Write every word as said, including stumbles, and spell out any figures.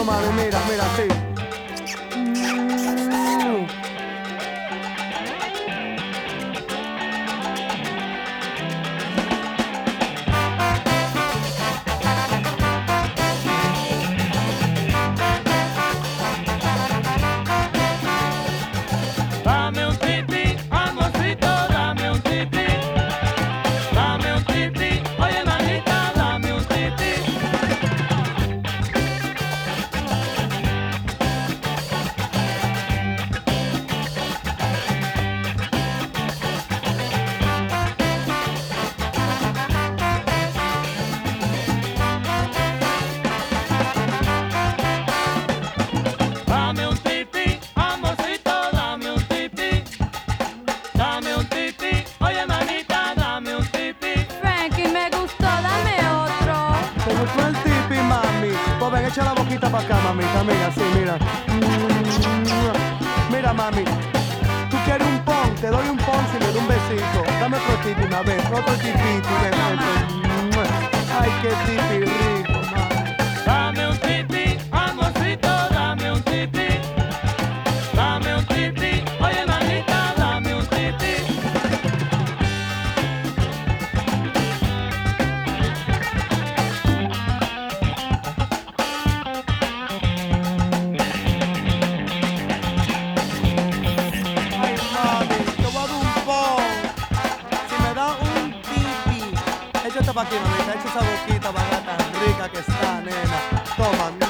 mami, mira, mira, sí. Dame un titi, amorcito, dame un titi. Dame un titi, oye manita, dame un titi. Dame un titi, amorcito, dame un titi. Dame un titi, oye manita, dame un titi. Frankie, me gustó, dame otro. ¿Te gustó el tipi, mami? Pues ven, echa la boquita para acá, mamita, mira, sí, mira. Mira, mami, tú quieres un pon, te doy un pon si le doy un besito. Dame otro tipi, una vez, otro tipito. Ay, qué tipi rico, mami. Dame un titi, amorcito, dame un titi. Dame un titi, oye manita, dame un titi. Ay, mami, te voy a dar un pon. Si me da un tipi, échate pa' aquí, mamita, echa esa boquita, vaga tan rica que está, nena. Toma,